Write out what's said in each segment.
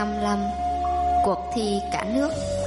155. Cuộc thi cả nước.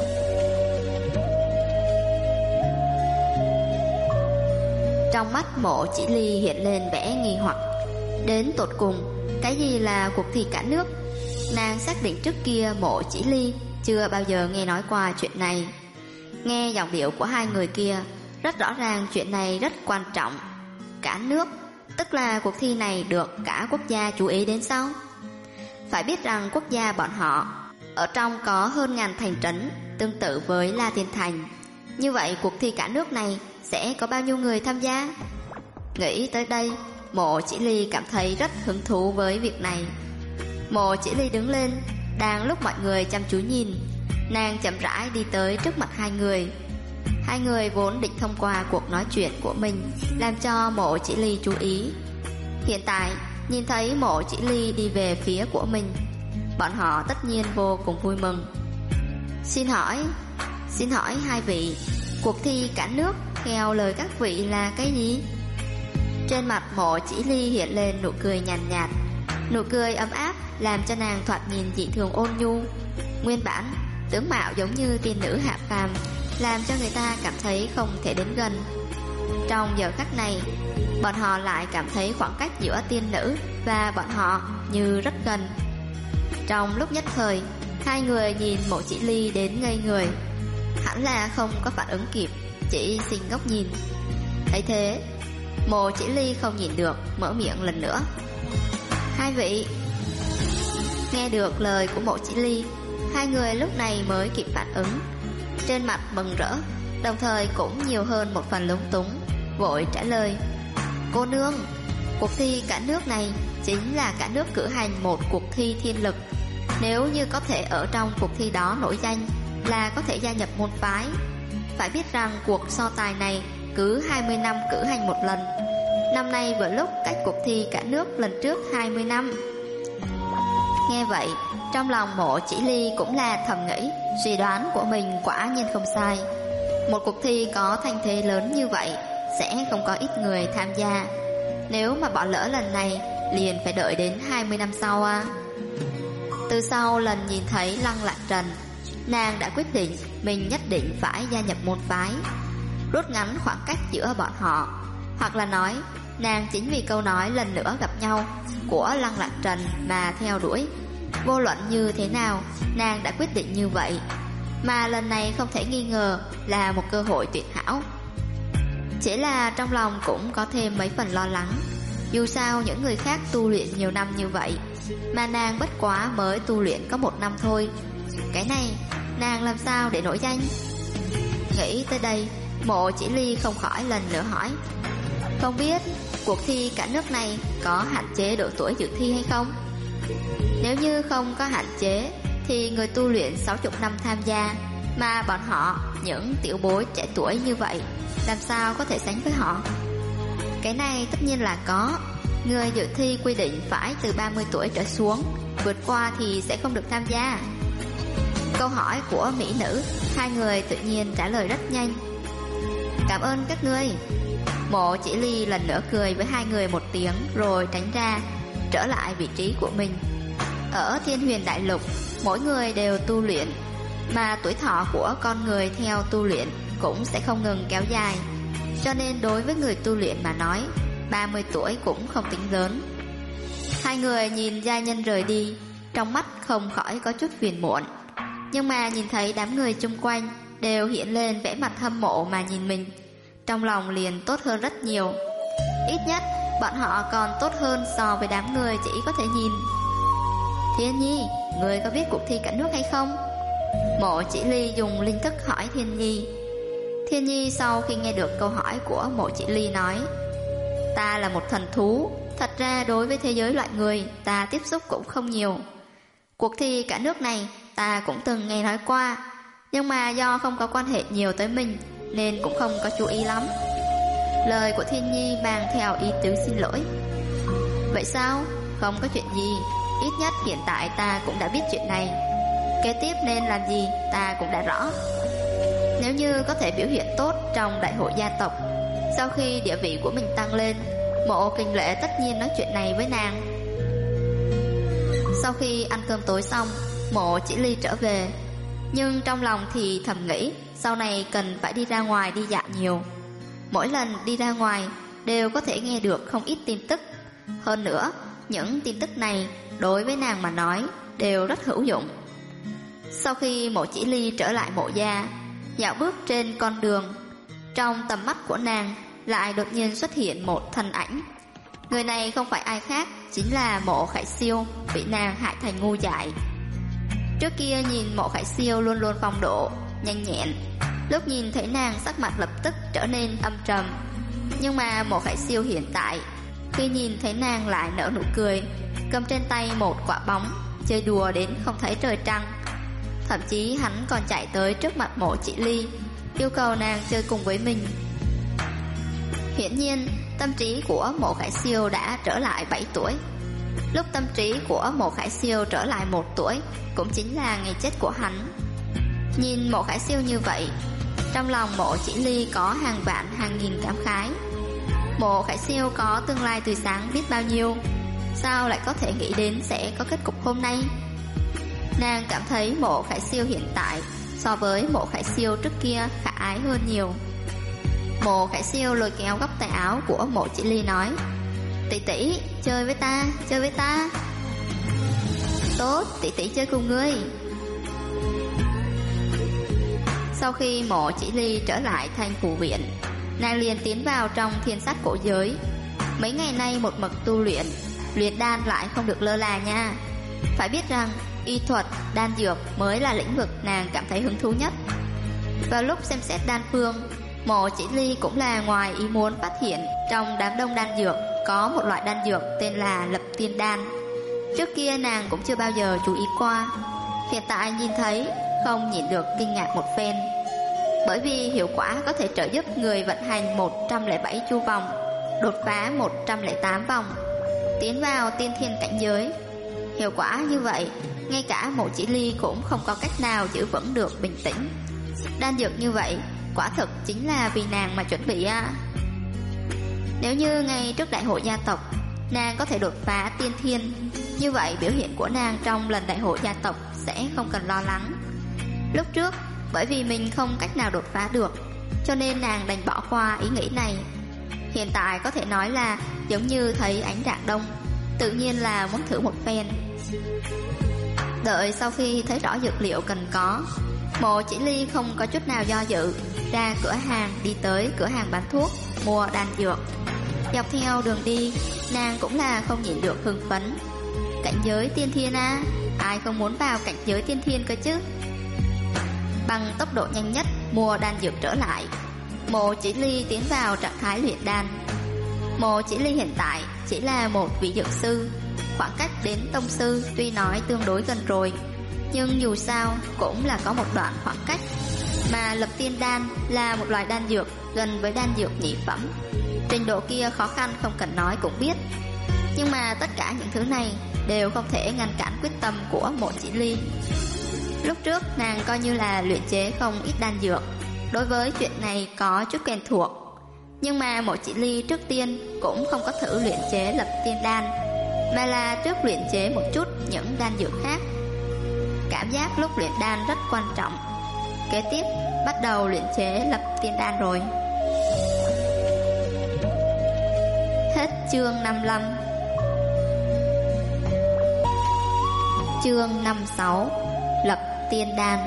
Trong mắt Mộ Chỉ Ly hiện lên vẻ nghi hoặc. Đến tột cùng, cái gì là cuộc thi cả nước? Nàng xác định trước kia Mộ Chỉ Ly chưa bao giờ nghe nói qua chuyện này. Nghe giọng điệu của hai người kia, rất rõ ràng chuyện này rất quan trọng. Cả nước, tức là cuộc thi này được cả quốc gia chú ý đến sao? Phải biết rằng quốc gia bọn họ ở trong có hơn ngàn thành trấn, tương tự với La Tiên Thành. Như vậy cuộc thi cả nước này sẽ có bao nhiêu người tham gia? Nghĩ tới đây, Mộ Chỉ Ly cảm thấy rất hứng thú với việc này. Mộ Chỉ Ly đứng lên, đang lúc mọi người chăm chú nhìn, nàng chậm rãi đi tới trước mặt hai người. Hai người vốn định thông qua cuộc nói chuyện của mình làm cho Mộ Chỉ Ly chú ý. Hiện tại nhìn thấy Mộ Chỉ Ly đi về phía của mình, bọn họ tất nhiên vô cùng vui mừng. Xin hỏi hai vị, cuộc thi cả nước theo lời các vị là cái gì? Trên mặt Mộ Chỉ Ly hiện lên nụ cười nhàn nhạt, nụ cười ấm áp làm cho nàng thoạt nhìn dị thường ôn nhu. Nguyên bản tướng mạo giống như tiên nữ hạ phàm, làm cho người ta cảm thấy không thể đến gần. Trong giờ khắc này, bọn họ lại cảm thấy khoảng cách giữa tiên nữ và bọn họ như rất gần. Trong lúc nhất thời, hai người nhìn Mộ Chỉ Ly đến ngây người. Hẳn là không có phản ứng kịp, chỉ xin ngốc nhìn. Thấy thế, Mộ Chỉ Ly không nhìn được, mở miệng lần nữa. Hai vị. Nghe được lời của Mộ Chỉ Ly, hai người lúc này mới kịp phản ứng. Trên mặt mừng rỡ, đồng thời cũng nhiều hơn một phần lúng túng, vội trả lời. Cô nương, cuộc thi cả nước này chính là cả nước cử hành một cuộc thi thiên lực. Nếu như có thể ở trong cuộc thi đó nổi danh là có thể gia nhập môn phái. Phải biết rằng cuộc so tài này cứ 20 năm cử hành một lần. Năm nay vừa lúc cách cuộc thi cả nước lần trước 20 năm. Nghe vậy, trong lòng Mộ Chỉ Ly cũng là thầm nghĩ, suy đoán của mình quả nhiên không sai. Một cuộc thi có thanh thế lớn như vậy sẽ không có ít người tham gia. Nếu mà bỏ lỡ lần này, liền phải đợi đến 20 năm sau à. Từ sau lần nhìn thấy Lăng Lạc Trần, nàng đã quyết định mình nhất định phải gia nhập môn phái, rút ngắn khoảng cách giữa bọn họ. Hoặc là nói, nàng chính vì câu nói lần nữa gặp nhau của Lăng Lạc Trần mà theo đuổi. Vô luận như thế nào, nàng đã quyết định như vậy. Mà lần này không thể nghi ngờ là một cơ hội tuyệt hảo. Chỉ là trong lòng cũng có thêm mấy phần lo lắng. Dù sao những người khác tu luyện nhiều năm như vậy, mà nàng bất quá mới tu luyện có 1 năm thôi. Cái này nàng làm sao để nổi danh? Nghĩ tới đây, Mộ Chỉ Ly không khỏi lần nữa hỏi. Không biết cuộc thi cả nước này có hạn chế độ tuổi dự thi hay không? Nếu như không có hạn chế thì người tu luyện 60 năm tham gia, mà bọn họ, những tiểu bối trẻ tuổi như vậy, làm sao có thể sánh với họ? Cái này tất nhiên là có. Người dự thi quy định phải từ 30 tuổi trở xuống, vượt qua thì sẽ không được tham gia. Câu hỏi của mỹ nữ, hai người tự nhiên trả lời rất nhanh. Cảm ơn các ngươi. Mộ Chỉ Ly lần nữa cười với hai người một tiếng rồi tránh ra, trở lại vị trí của mình. Ở Thiên Huyền Đại Lục, mỗi người đều tu luyện, mà tuổi thọ của con người theo tu luyện cũng sẽ không ngừng kéo dài. Cho nên đối với người tu luyện mà nói, 30 tuổi cũng không tính lớn. Hai người nhìn gia nhân rời đi, trong mắt không khỏi có chút phiền muộn. Nhưng mà nhìn thấy đám người chung quanh đều hiện lên vẻ mặt hâm mộ mà nhìn mình, trong lòng liền tốt hơn rất nhiều. Ít nhất bọn họ còn tốt hơn so với đám người chỉ có thể nhìn. Thiên Nhi, người có biết cuộc thi cả nước hay không? Mộ Chỉ Ly dùng linh thức hỏi Thiên Nhi. Thiên Nhi sau khi nghe được câu hỏi của Mộ Chỉ Ly nói, ta là một thần thú, thật ra đối với thế giới loại người ta tiếp xúc cũng không nhiều. Cuộc thi cả nước này ta cũng từng nghe nói qua, nhưng mà do không có quan hệ nhiều tới mình nên cũng không có chú ý lắm. Lời của Thiên Nhi mang theo ý tứ xin lỗi. Vậy sao? Không có chuyện gì, ít nhất hiện tại ta cũng đã biết chuyện này. Kế tiếp nên làm gì ta cũng đã rõ. Nếu như có thể biểu hiện tốt trong đại hội gia tộc, sau khi địa vị của mình tăng lên, Mộ Kình Lệ tất nhiên nói chuyện này với nàng. Sau khi ăn cơm tối xong, Mộ Chỉ Ly trở về, nhưng trong lòng thì thầm nghĩ sau này cần phải đi ra ngoài đi dạo nhiều. Mỗi lần đi ra ngoài đều có thể nghe được không ít tin tức. Hơn nữa, những tin tức này đối với nàng mà nói đều rất hữu dụng. Sau khi Mộ Chỉ Ly trở lại mộ gia, dạo bước trên con đường, trong tầm mắt của nàng lại đột nhiên xuất hiện một thân ảnh. Người này không phải ai khác, chính là Mộ Khải Siêu, bị nàng hại thành ngu dại. Trước kia nhìn Mộ Khải Siêu luôn luôn phong độ, nhanh nhẹn, lúc nhìn thấy nàng sắc mặt lập tức trở nên âm trầm. Nhưng mà Mộ Khải Siêu hiện tại, khi nhìn thấy nàng lại nở nụ cười, cầm trên tay một quả bóng, chơi đùa đến không thấy trời trăng. Thậm chí hắn còn chạy tới trước mặt Mộ Chỉ Ly, yêu cầu nàng chơi cùng với mình. Hiển nhiên, tâm trí của Mộ Khải Siêu đã trở lại 7 tuổi. Lúc tâm trí của Mộ Khải Siêu trở lại 1 tuổi, cũng chính là ngày chết của hắn. Nhìn Mộ Khải Siêu như vậy, trong lòng Mộ Chỉ Ly có hàng vạn hàng nghìn cảm khái. Mộ Khải Siêu có tương lai tươi sáng biết bao nhiêu, sao lại có thể nghĩ đến sẽ có kết cục hôm nay. Nàng cảm thấy Mộ Khải Siêu hiện tại so với Mộ Khải Siêu trước kia khả ái hơn nhiều. Mộ Khải Siêu lôi kéo góc tay áo của Mộ Chỉ Ly nói: "Tỷ tỷ, chơi với ta, chơi với ta." "Tốt, tỷ tỷ chơi cùng ngươi." Sau khi Mộ Chỉ Ly trở lại Thanh Phủ Viện, nàng liền tiến vào trong Thiên Sát Cổ Giới. Mấy ngày nay một mực tu luyện, luyện đan lại không được lơ là nha. Phải biết rằng y thuật, đan dược mới là lĩnh vực nàng cảm thấy hứng thú nhất. Vào lúc xem xét đan phương, Mộ Chỉ Ly cũng là ngoài ý muốn phát hiện trong đám đông đan dược có một loại đan dược tên là Lập Tiên Đan. Trước kia nàng cũng chưa bao giờ chú ý qua, hiện tại nhìn thấy không nhịn được kinh ngạc một phen. Bởi vì hiệu quả có thể trợ giúp người vận hành 107 chu vòng, đột phá 108 vòng, tiến vào tiên thiên cảnh giới. Hiệu quả như vậy, ngay cả Mộ Chỉ Ly cũng không có cách nào giữ vững được bình tĩnh. Đan dược như vậy quả thực chính là vì nàng mà chuẩn bị à. Nếu như ngay trước đại hội gia tộc nàng có thể đột phá tiên thiên, như vậy biểu hiện của nàng trong lần đại hội gia tộc sẽ không cần lo lắng. Lúc trước bởi vì mình không cách nào đột phá được, cho nên nàng đành bỏ qua ý nghĩ này. Hiện tại có thể nói là giống như thấy ánh rạng đông, tự nhiên là muốn thử một phen. Đợi sau khi thấy rõ dược liệu cần có, Mộ Chỉ Ly không có chút nào do dự, ra cửa hàng đi tới cửa hàng bán thuốc mua đan dược. Dọc theo đường đi, nàng cũng là không nhịn được hưng phấn. Cảnh giới tiên thiên à, ai không muốn vào cảnh giới tiên thiên cơ chứ. Bằng tốc độ nhanh nhất mua đan dược trở lại, Mộ Chỉ Ly tiến vào trạng thái luyện đan. Mộ Chỉ Ly hiện tại chỉ là một vị dược sư, khoảng cách đến tông sư tuy nói tương đối gần rồi, nhưng dù sao cũng là có một đoạn khoảng cách. Mà Lập Tiên Đan là một loại đan dược gần với đan dược nhị phẩm, trình độ kia khó khăn không cần nói cũng biết. Nhưng mà tất cả những thứ này đều không thể ngăn cản quyết tâm của Mộ Chỉ Ly. Lúc trước nàng coi như là luyện chế không ít đan dược, đối với chuyện này có chút quen thuộc. Nhưng mà Mộ Chỉ Ly trước tiên cũng không có thử luyện chế Lập Tiên Đan, mà là trước luyện chế một chút những đan dược khác. Cảm giác lúc luyện đan rất quan trọng. Kế tiếp bắt đầu luyện chế Lập Tiên Đan rồi. Hết chương 55. Chương 56. Lập Tiên Đan.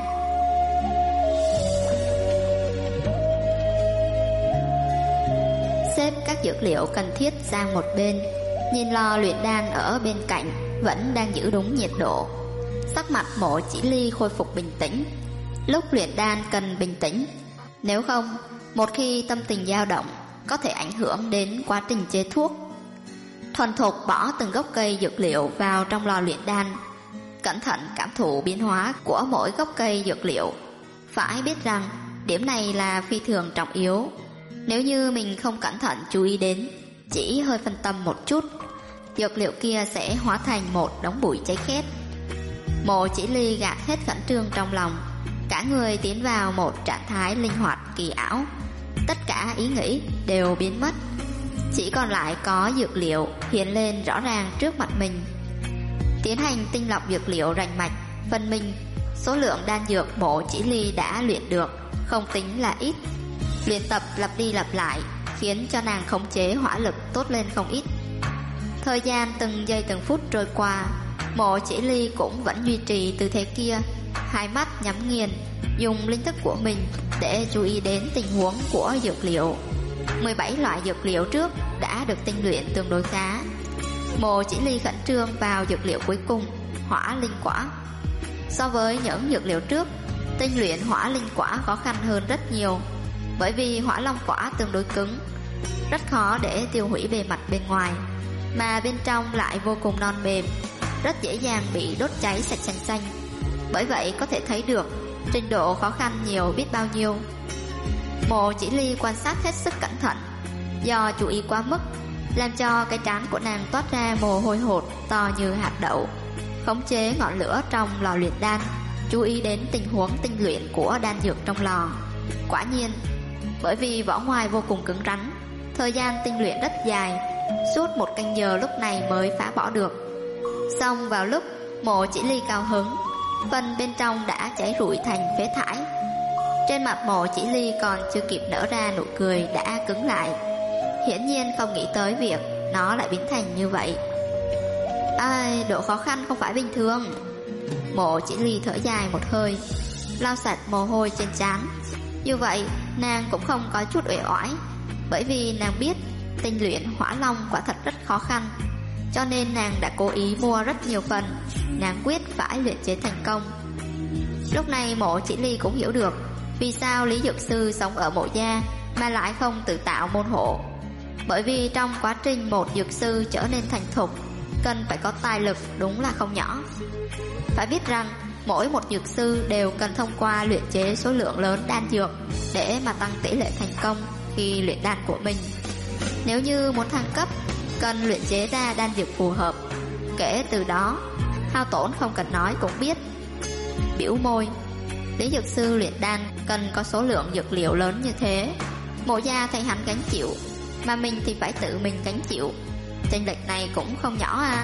Xếp các dược liệu cần thiết sang một bên, nhìn lò luyện đan ở bên cạnh vẫn đang giữ đúng nhiệt độ. Sắc mặt Mộ Chỉ Ly khôi phục bình tĩnh. Lúc luyện đan cần bình tĩnh, nếu không, một khi tâm tình dao động có thể ảnh hưởng đến quá trình chế thuốc. Thuần thục bỏ từng gốc cây dược liệu vào trong lò luyện đan, cẩn thận cảm thụ biến hóa của mỗi gốc cây dược liệu. Phải biết rằng điểm này là phi thường trọng yếu. Nếu như mình không cẩn thận chú ý đến, chỉ hơi phân tâm một chút, dược liệu kia sẽ hóa thành một đống bụi cháy khét. Mộ Chỉ Ly gạt hết khẩn trương trong lòng, cả người tiến vào một trạng thái linh hoạt kỳ ảo. Tất cả ý nghĩ đều biến mất, chỉ còn lại có dược liệu hiện lên rõ ràng trước mặt mình. Tiến hành tinh lọc dược liệu rành mạch, Phần mình, số lượng đan dược Mộ Chỉ Ly đã luyện được không tính là ít. Luyện tập lặp đi lặp lại khiến cho nàng khống chế hỏa lực tốt lên không ít. Thời gian từng giây từng phút trôi qua, Mộ Chỉ Ly cũng vẫn duy trì tư thế kia, hai mắt nhắm nghiền, dùng linh thức của mình để chú ý đến tình huống của dược liệu. 17 loại dược liệu trước đã được tinh luyện tương đối khá. Mộ Chỉ Ly khẩn trương vào dược liệu cuối cùng, hỏa linh quả. So với những dược liệu trước, tinh luyện hỏa linh quả khó khăn hơn rất nhiều, bởi vì hỏa long quả tương đối cứng, rất khó để tiêu hủy bề mặt bên ngoài, mà bên trong lại vô cùng non mềm, rất dễ dàng bị đốt cháy sạch xanh xanh. Bởi vậy có thể thấy được trình độ khó khăn nhiều biết bao nhiêu. Mộ Chỉ Ly quan sát hết sức cẩn thận, do chú ý quá mức làm cho cái trán của nàng toát ra mồ hôi hột to như hạt đậu. Khống chế ngọn lửa trong lò luyện đan, chú ý đến tình huống tinh luyện của đan dược trong lò. Quả nhiên, bởi vì vỏ ngoài vô cùng cứng rắn, thời gian tinh luyện rất dài, suốt 1 canh giờ lúc này mới phá bỏ được. Xong vào lúc Mộ Chỉ Ly cao hứng, phần bên trong đã cháy rụi thành phế thải. Trên mặt Mộ Chỉ Ly còn chưa kịp nở ra nụ cười đã cứng lại, hiển nhiên không nghĩ tới việc nó lại biến thành như vậy. Ai, độ khó khăn không phải bình thường. Mộ Chỉ Ly thở dài một hơi, lau sạch mồ hôi trên trán. Như vậy nàng cũng không có chút uể oải, bởi vì nàng biết tinh luyện hỏa long quả thật rất khó khăn, cho nên nàng đã cố ý mua rất nhiều phần. Nàng quyết phải luyện chế thành công. Lúc này Mộ Chỉ Ly cũng hiểu được vì sao Lý Dược Sư sống ở Mộ gia mà lại không tự tạo môn hộ. Bởi vì trong quá trình một dược sư trở nên thành thục, cần phải có tài lực đúng là không nhỏ. Phải biết rằng mỗi một dược sư đều cần thông qua luyện chế số lượng lớn đan dược để mà tăng tỷ lệ thành công khi luyện đan của mình. Nếu như muốn thăng cấp, cần luyện chế ra đan dược phù hợp. Kể từ đó, hao tổn không cần nói cũng biết. Biểu môi, Lý Dược Sư luyện đan cần có số lượng dược liệu lớn như thế, Mộ gia thay hắn gánh chịu, mà mình thì phải tự mình gánh chịu. Chênh lệch này cũng không nhỏ à.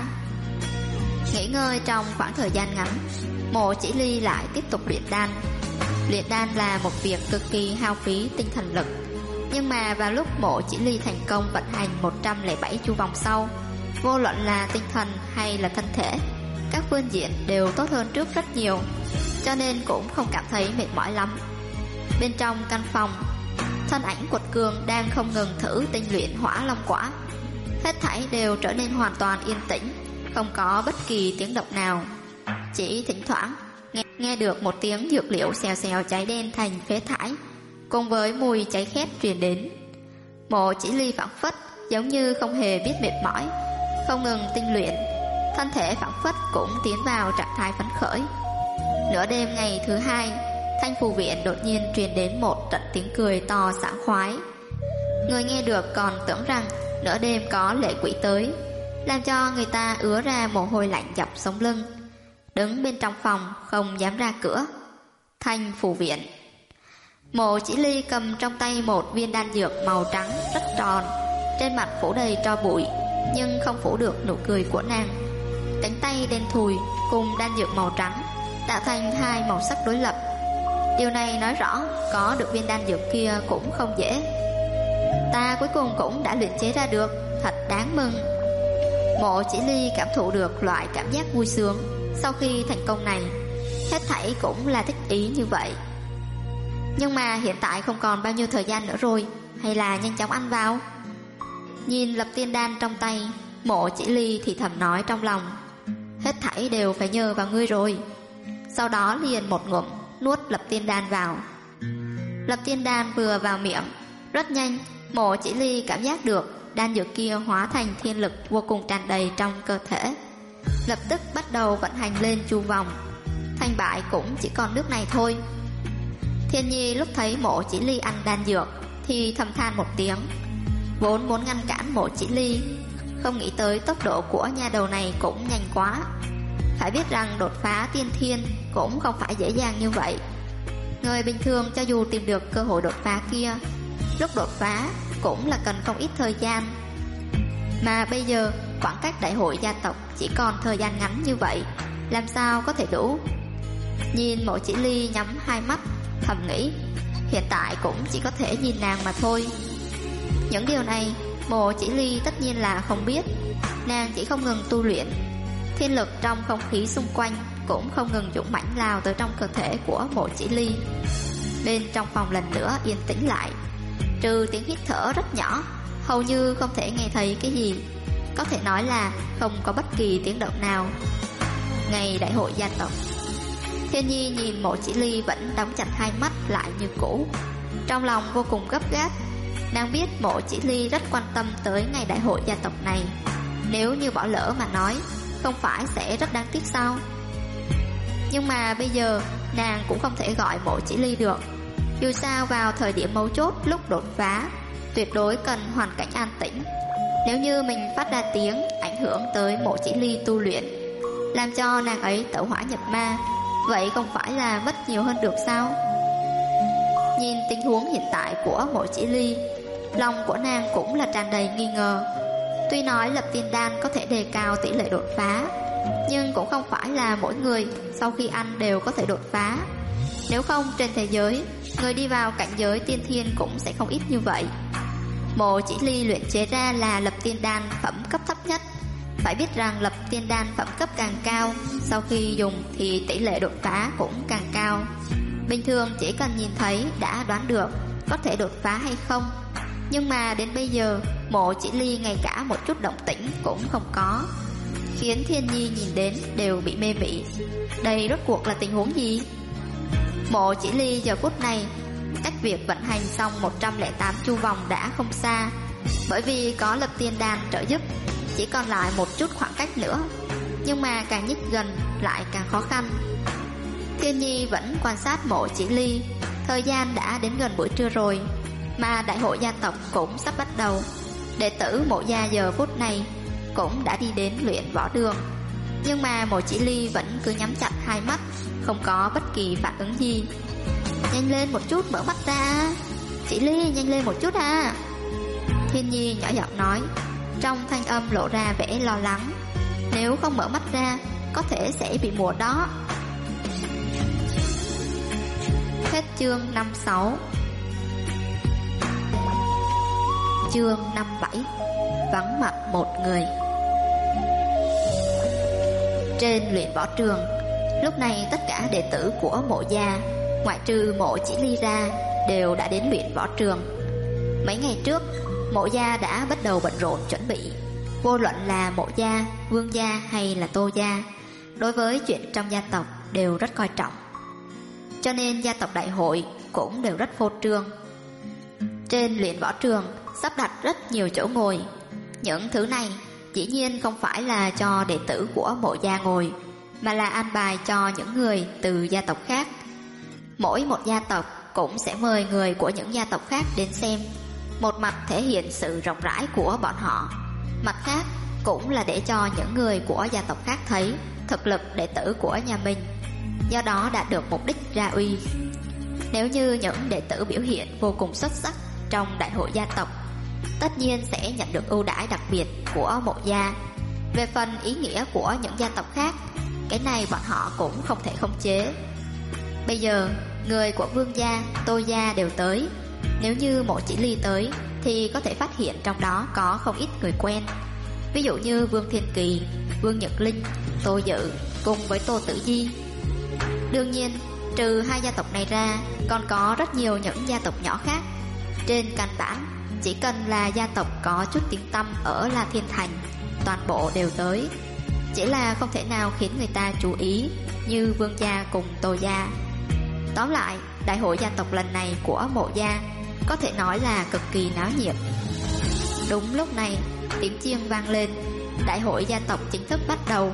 Nghỉ ngơi trong khoảng thời gian ngắn, Mộ Chỉ Ly lại tiếp tục luyện đan. Luyện đan là một việc cực kỳ hao phí tinh thần lực, nhưng mà vào lúc Mộ Chỉ Ly thành công vận hành 107 chu vòng sau, vô luận là tinh thần hay là thân thể, các phương diện đều tốt hơn trước rất nhiều, cho nên cũng không cảm thấy mệt mỏi lắm. Bên trong căn phòng, thân ảnh Quật Cường đang không ngừng thử tinh luyện hỏa long quả. Hết thảy đều trở nên hoàn toàn yên tĩnh, không có bất kỳ tiếng động nào. Chỉ thỉnh thoảng nghe được một tiếng dược liệu xèo xèo cháy đen thành phế thải, cùng với mùi cháy khét truyền đến. Mộ Chỉ Ly phảng phất giống như không hề biết mệt mỏi, không ngừng tinh luyện, thân thể phảng phất cũng tiến vào trạng thái phấn khởi. Nửa đêm ngày thứ 2, Thanh Phù Viện đột nhiên truyền đến một trận tiếng cười to sảng khoái. Người nghe được còn tưởng rằng nửa đêm có lệ quỷ tới, làm cho người ta ứa ra mồ hôi lạnh dọc sống lưng. Đứng bên trong phòng không dám ra cửa. Thanh Phù Viện. Mộ Chỉ Ly cầm trong tay một viên đan dược màu trắng rất tròn, trên mặt phủ đầy tro bụi, nhưng không phủ được nụ cười của nàng. Cánh tay đen thùi cùng đan dược màu trắng tạo thành hai màu sắc đối lập. Điều này nói rõ có được viên đan dược kia cũng không dễ. Ta cuối cùng cũng đã luyện chế ra được, thật đáng mừng. Mộ Chỉ Ly cảm thụ được loại cảm giác vui sướng sau khi thành công này. Hết thảy cũng là thích ý như vậy. Nhưng mà hiện tại không còn bao nhiêu thời gian nữa rồi, hay là nhanh chóng ăn vào. Nhìn lập tiên đan trong tay, Mộ Chỉ Ly thì thầm nói trong lòng, hết thảy đều phải nhờ vào ngươi rồi. Sau đó liền một ngụm nuốt lập tiên đan vào. Lập tiên đan vừa vào miệng, rất nhanh Mộ Chỉ Ly cảm giác được đan dược kia hóa thành thiên lực vô cùng tràn đầy trong cơ thể, lập tức bắt đầu vận hành lên chu vòng. Thành bại cũng chỉ còn nước này thôi. Thiên Nhi lúc thấy Mộ Chỉ Ly ăn đan dược thì thầm than một tiếng, vốn muốn ngăn cản Mộ Chỉ Ly, không nghĩ tới tốc độ của nha đầu này cũng nhanh quá. Phải biết rằng đột phá tiên thiên cũng không phải dễ dàng như vậy. Người bình thường cho dù tìm được cơ hội đột phá kia, lúc đột phá cũng là cần không ít thời gian. Mà bây giờ khoảng cách đại hội gia tộc chỉ còn thời gian ngắn như vậy, làm sao có thể đủ. Nhìn Mộ Chỉ Ly nhắm hai mắt, thầm nghĩ hiện tại cũng chỉ có thể nhìn nàng mà thôi. Những điều này Mộ Chỉ Ly tất nhiên là không biết. Nàng chỉ không ngừng tu luyện, thiên lực trong không khí xung quanh cũng không ngừng dũng mãnh lao tới trong cơ thể của Mộ Chỉ Ly. Bên trong phòng lần nữa yên tĩnh lại, trừ tiếng hít thở rất nhỏ, hầu như không thể nghe thấy cái gì. Có thể nói là không có bất kỳ tiếng động nào. Ngày đại hội gia tộc, Thiên Nhi nhìn Mộ Chỉ Ly vẫn đóng chặt hai mắt lại như cũ, trong lòng vô cùng gấp gáp. Nàng biết Mộ Chỉ Ly rất quan tâm tới ngày đại hội gia tộc này, nếu như bỏ lỡ mà nói, không phải sẽ rất đáng tiếc sao? Nhưng mà bây giờ nàng cũng không thể gọi Mộ Chỉ Ly được. Dù sao vào thời điểm mấu chốt lúc đột phá, tuyệt đối cần hoàn cảnh an tĩnh. Nếu như mình phát ra tiếng ảnh hưởng tới Mộ Chỉ Ly tu luyện, làm cho nàng ấy tẩu hỏa nhập ma, vậy không phải là mất nhiều hơn được sao? Nhìn tình huống hiện tại của Mộ Chỉ Ly, lòng của nàng cũng là tràn đầy nghi ngờ. Tuy nói lập tiên đan có thể đề cao tỷ lệ đột phá, nhưng cũng không phải là mỗi người sau khi ăn đều có thể đột phá. Nếu không trên thế giới, người đi vào cảnh giới tiên thiên cũng sẽ không ít như vậy. Mộ Chỉ Ly luyện chế ra là lập tiên đan phẩm cấp thấp nhất. Phải biết rằng lập tiên đan phẩm cấp càng cao, sau khi dùng thì tỷ lệ đột phá cũng càng cao. Bình thường chỉ cần nhìn thấy đã đoán được có thể đột phá hay không. Nhưng mà đến bây giờ Mộ Chỉ Ly ngay cả một chút động tĩnh cũng không có, khiến Thiên Nhi nhìn đến đều bị mê mị. Đây rốt cuộc là tình huống gì? Mộ Chỉ Ly giờ phút này cách việc vận hành xong 108 chu vòng đã không xa, bởi vì có lập tiên đan trợ giúp, chỉ còn lại một chút khoảng cách nữa. Nhưng mà càng nhích gần lại càng khó khăn. Thiên Nhi vẫn quan sát Mộ Chỉ Ly. Thời gian đã đến gần buổi trưa rồi, mà đại hội gia tộc cũng sắp bắt đầu. Đệ tử Mộ gia giờ phút này cũng đã đi đến luyện võ đường. Nhưng mà Mộ Chỉ Ly vẫn cứ nhắm chặt hai mắt, không có bất kỳ phản ứng gì. Nhanh lên một chút, mở mắt ra. Chỉ Ly, nhanh lên một chút à. Thiên Nhi nhỏ giọng nói, trong thanh âm lộ ra vẻ lo lắng. Nếu không mở mắt ra, có thể sẽ bị mùa đó. Hết chương 56. Chương 57. Vắng mặt một người. Trên luyện võ trường, lúc này tất cả đệ tử của Mộ gia, ngoại trừ Mộ Chỉ Ly ra, đều đã đến luyện võ trường. Mấy ngày trước, Mộ gia đã bắt đầu bận rộn chuẩn bị. Vô luận là Mộ gia, Vương gia hay là Tô gia, đối với chuyện trong gia tộc đều rất coi trọng, cho nên gia tộc đại hội cũng đều rất phô trương. Trên luyện võ trường sắp đặt rất nhiều chỗ ngồi. Những thứ này dĩ nhiên không phải là cho đệ tử của Mộ gia ngồi, mà là an bài cho những người từ gia tộc khác. Mỗi một gia tộc cũng sẽ mời người của những gia tộc khác đến xem, một mặt thể hiện sự rộng rãi của bọn họ, mặt khác cũng là để cho những người của gia tộc khác thấy thực lực đệ tử của nhà mình, do đó đạt được mục đích ra uy. Nếu như những đệ tử biểu hiện vô cùng xuất sắc trong đại hội gia tộc, tất nhiên sẽ nhận được ưu đãi đặc biệt của Mộ gia. Về phần ý nghĩa của những gia tộc khác, cái này bọn họ cũng không thể khống chế. Bây giờ người của Vương gia, Tô gia đều tới. Nếu như Mộ Chỉ Ly tới thì có thể phát hiện trong đó có không ít người quen. Ví dụ như Vương Thiên Kỳ, Vương Nhật Linh, Tô Dự cùng với Tô Tử Di. Đương nhiên trừ hai gia tộc này ra, còn có rất nhiều những gia tộc nhỏ khác. Trên căn bản, chỉ cần là gia tộc có chút tiếng tăm ở La Thiên Thành, toàn bộ đều tới. Chỉ là không thể nào khiến người ta chú ý như Vương gia cùng Tô gia. Tóm lại, đại hội gia tộc lần này của Mộ gia có thể nói là cực kỳ náo nhiệt. Đúng lúc này, tiếng chiêng vang lên, đại hội gia tộc chính thức bắt đầu.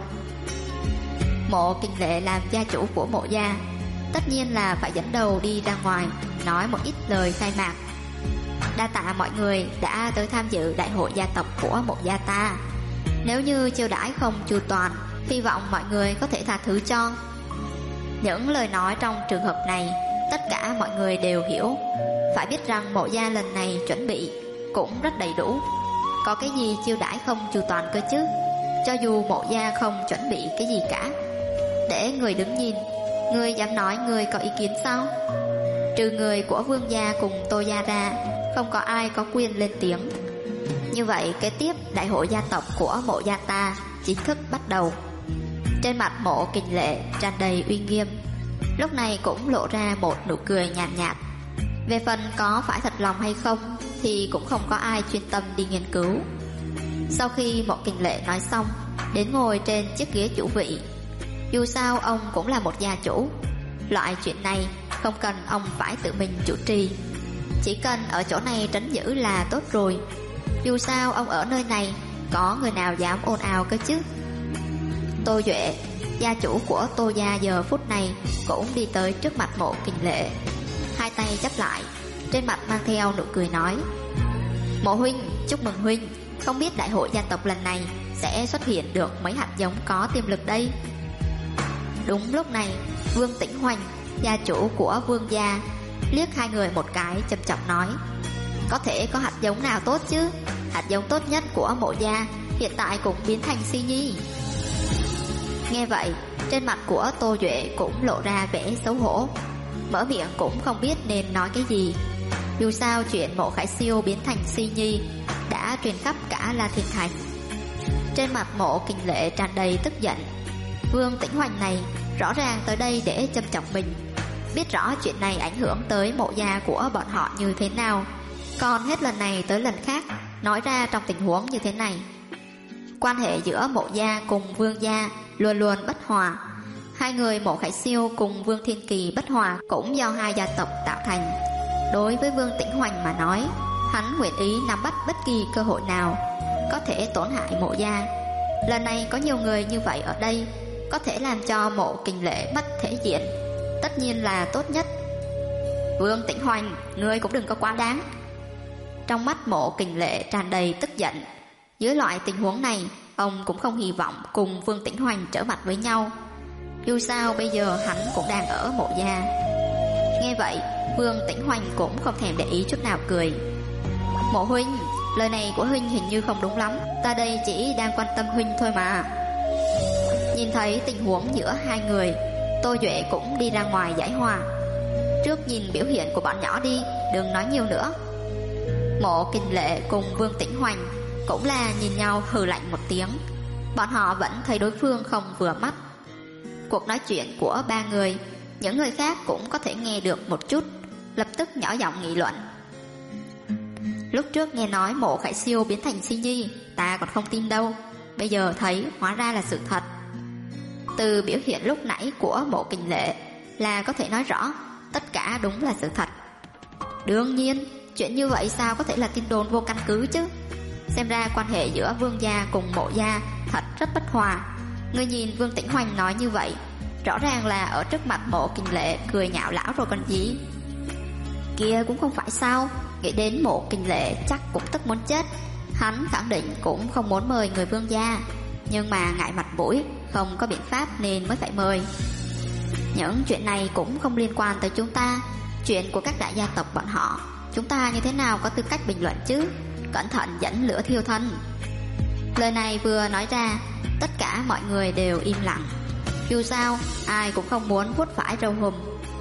Mộ Kinh Lệ làm gia chủ của Mộ gia, tất nhiên là phải dẫn đầu đi ra ngoài nói một ít lời khai mạc. Đa tạ mọi người đã tới tham dự đại hội gia tộc của Mộ gia ta. Nếu như chiêu đãi không chu toàn, hy vọng mọi người có thể tha thứ cho. Những lời nói trong trường hợp này tất cả mọi người đều hiểu. Phải biết rằng Mộ gia lần này chuẩn bị cũng rất đầy đủ, có cái gì chiêu đãi không chu toàn cơ chứ. Cho dù Mộ gia không chuẩn bị cái gì cả, để người đứng nhìn, Ngươi dám nói ngươi có ý kiến sao? Trừ người của Vương gia cùng Tô gia ra, không có ai có quyền lên tiếng. Như vậy kế tiếp đại hội gia tộc của Mộ gia ta chính thức bắt đầu. Trên mặt Mộ Kình Lệ tràn đầy uy nghiêm, lúc này cũng lộ ra một nụ cười nhàn nhạt. Về phần có phải thật lòng hay không thì cũng không có ai chuyên tâm đi nghiên cứu. Sau khi Mộ Kình Lệ nói xong, đến ngồi trên chiếc ghế chủ vị. Dù sao ông cũng là một gia chủ, loại chuyện này không cần ông phải tự mình chủ trì, chỉ cần ở chỗ này trấn giữ là tốt rồi. Dù sao ông ở nơi này, có người nào dám ồn ào cơ chứ. Tô Duệ, gia chủ của Tô gia giờ phút này, cũng đi tới trước mặt Mộ Kình Lệ, hai tay chắp lại, trên mặt mang theo nụ cười nói: Mộ huynh, chúc mừng huynh. Không biết đại hội gia tộc lần này sẽ xuất hiện được mấy hạt giống có tiềm lực đây. Đúng lúc này, Vương Tĩnh Hoành, gia chủ của Vương gia, liếc hai người một cái, châm chọc nói: Có thể có hạt giống nào tốt chứ? Hạt giống tốt nhất của Mộ gia hiện tại cũng biến thành Si Nhi. Nghe vậy, trên mặt của Tô Duệ cũng lộ ra vẻ xấu hổ, mở miệng cũng không biết nên nói cái gì. Dù sao chuyện Mộ Khải Siêu biến thành Si Nhi đã truyền khắp cả La Thiên Thành. Trên mặt Mộ Kình Lệ tràn đầy tức giận. Vương Tĩnh Hoành này rõ ràng tới đây để châm chọc mình, biết rõ chuyện này ảnh hưởng tới Mộ gia của bọn họ như thế nào, còn hết lần này tới lần khác nói ra trong tình huống như thế này. Quan hệ giữa Mộ gia cùng Vương gia luôn luôn bất hòa. Hai người Mộ Khải Siêu cùng Vương Thiên Kỳ bất hòa cũng do hai gia tộc tạo thành. Đối với Vương Tĩnh Hoành mà nói, hắn nguyện ý nắm bắt bất kỳ cơ hội nào có thể tổn hại Mộ gia. Lần này có nhiều người như vậy ở đây, có thể làm cho Mộ Kình Lệ mất thể diện, tất nhiên là tốt nhất. Vương Tĩnh Hoành, ngươi cũng đừng có quá đáng. Trong mắt Mộ Kình Lệ tràn đầy tức giận. Dưới loại tình huống này, ông cũng không hy vọng cùng Vương Tĩnh Hoành trở mặt với nhau. Dù sao bây giờ hắn cũng đang ở Mộ gia. Nghe vậy, Vương Tĩnh Hoành cũng không thèm để ý chút nào, cười: Mộ huynh, lời này của huynh hình như không đúng lắm. Ta đây chỉ đang quan tâm huynh thôi mà. Nhìn thấy tình huống giữa hai người, Tô Duệ cũng đi ra ngoài giải hòa. Trước nhìn biểu hiện của bọn nhỏ đi, đừng nói nhiều nữa. Mộ Kình Lệ cùng Vương Tĩnh Hoành cũng là nhìn nhau hừ lạnh một tiếng. Bọn họ vẫn thấy đối phương không vừa mắt. Cuộc nói chuyện của ba người, những người khác cũng có thể nghe được một chút, lập tức nhỏ giọng nghị luận: Lúc trước nghe nói Mộ Khải Siêu biến thành Si Nhi, ta còn không tin đâu, bây giờ thấy hóa ra là sự thật. Từ biểu hiện lúc nãy của Mộ Kình Lệ là có thể nói rõ tất cả đúng là sự thật. Đương nhiên, chuyện như vậy sao có thể là tin đồn vô căn cứ chứ. Xem ra quan hệ giữa Vương gia cùng Mộ gia thật rất bất hòa. Ngươi nhìn Vương Tĩnh Hoành nói như vậy, rõ ràng là ở trước mặt Mộ Kình Lệ cười nhạo lão rồi còn gì. Kia cũng không phải sao. Nghĩ đến Mộ Kình Lệ chắc cũng tức muốn chết. Hắn khẳng định cũng không muốn mời người Vương gia, nhưng mà ngại mặt mũi, không có biện pháp nên mới phải mời. Những chuyện này cũng không liên quan tới chúng ta. Chuyện của các đại gia tộc bọn họ, chúng ta như thế nào có tư cách bình luận chứ. Cẩn thận dẫn lửa thiêu thân. Lời này vừa nói ra, tất cả mọi người đều im lặng. Dù sao ai cũng không muốn vuốt phải râu hùm.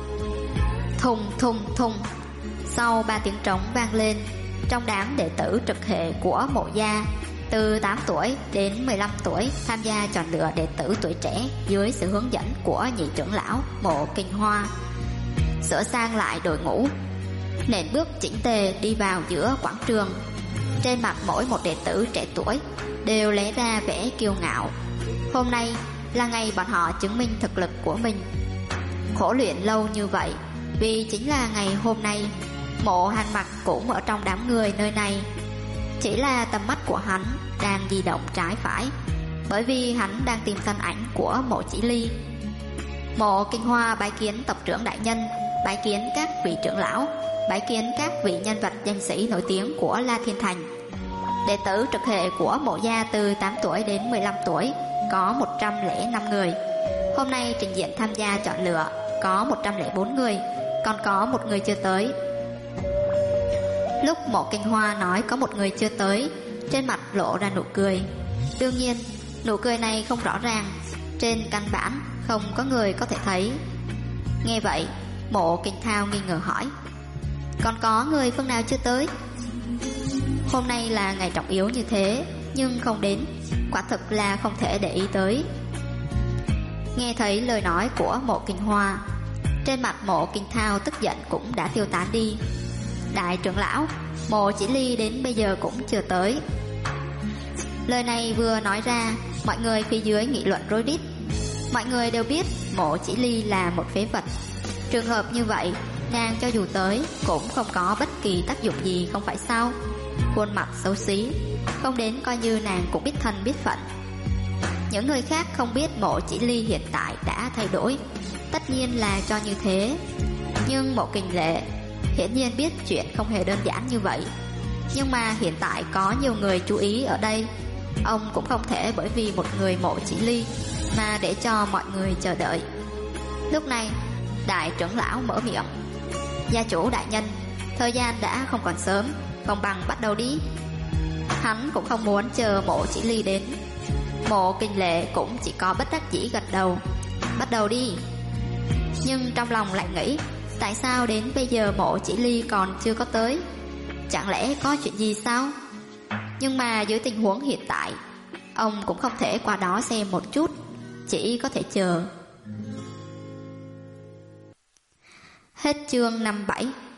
Thùng thùng thùng. Sau 3 tiếng trống vang lên, trong đám đệ tử trực hệ của Mộ gia, từ 8 tuổi đến 15 tuổi tham gia chọn lựa đệ tử tuổi trẻ dưới sự hướng dẫn của nhị trưởng lão Mộ Kinh Hoa, sửa sang lại đội ngũ, nện bước chỉnh tề đi vào giữa quảng trường. Trên mặt mỗi một đệ tử trẻ tuổi đều lóe ra vẻ kiêu ngạo. Hôm nay là ngày bọn họ chứng minh thực lực của mình. Khổ luyện lâu như vậy, vì chính là ngày hôm nay Mộ Hàn Mặc cũng ở trong đám người nơi này. Chỉ là tầm mắt của hắn đang di động trái phải, bởi vì hắn đang tìm thân ảnh của Mộ Chỉ Ly. Mộ Kinh Hoa bái kiến tộc trưởng đại nhân, bái kiến các vị trưởng lão, bái kiến các vị nhân vật danh sĩ nổi tiếng của La Thiên Thành. Đệ tử trực hệ của Mộ gia từ 8 tuổi đến 15 tuổi có 105 người. Hôm nay trình diện tham gia chọn lựa có 104 người, còn có một người chưa tới. Lúc Mộ Kinh Hoa nói có một người chưa tới, trên mặt lộ ra nụ cười. Đương nhiên, nụ cười này không rõ ràng, trên căn bản không có người có thể thấy. Nghe vậy, Mộ Kinh Thao nghi ngờ hỏi: còn có người phương nào chưa tới? Hôm nay là ngày trọng yếu như thế, nhưng không đến, quả thực là không thể để ý tới. Nghe thấy lời nói của Mộ Kinh Hoa, trên mặt Mộ Kinh Thao tức giận cũng đã tiêu tán đi. Đại trưởng lão, Mộ Chỉ Ly đến bây giờ cũng chưa tới. Lời này vừa nói ra, mọi người phía dưới nghị luận rối rít. Mọi người đều biết Mộ Chỉ Ly là một phế vật. Trường hợp như vậy, nàng cho dù tới cũng không có bất kỳ tác dụng gì, không phải sao? Khuôn mặt xấu xí, không đến coi như nàng cũng biết thân biết phận. Những người khác không biết Mộ Chỉ Ly hiện tại đã thay đổi, tất nhiên là cho như thế. Nhưng Mộ Kình Lệ hiển nhiên biết chuyện không hề đơn giản như vậy. Nhưng mà hiện tại có nhiều người chú ý ở đây, ông cũng không thể bởi vì một người Mộ Chỉ Ly mà để cho mọi người chờ đợi. Lúc này, đại trưởng lão mở miệng: gia chủ đại nhân, thời gian đã không còn sớm, không bằng bắt đầu đi. Hắn cũng không muốn chờ Mộ Chỉ Ly đến. Mộ Kinh Lệ cũng chỉ có bất đắc dĩ gật đầu: bắt đầu đi. Nhưng trong lòng lại nghĩ, tại sao đến bây giờ Mộ Chỉ Ly còn chưa có tới? Chẳng lẽ có chuyện gì sao? Nhưng mà dưới tình huống hiện tại, ông cũng không thể qua đó xem một chút, chỉ có thể chờ. Hết chương 57.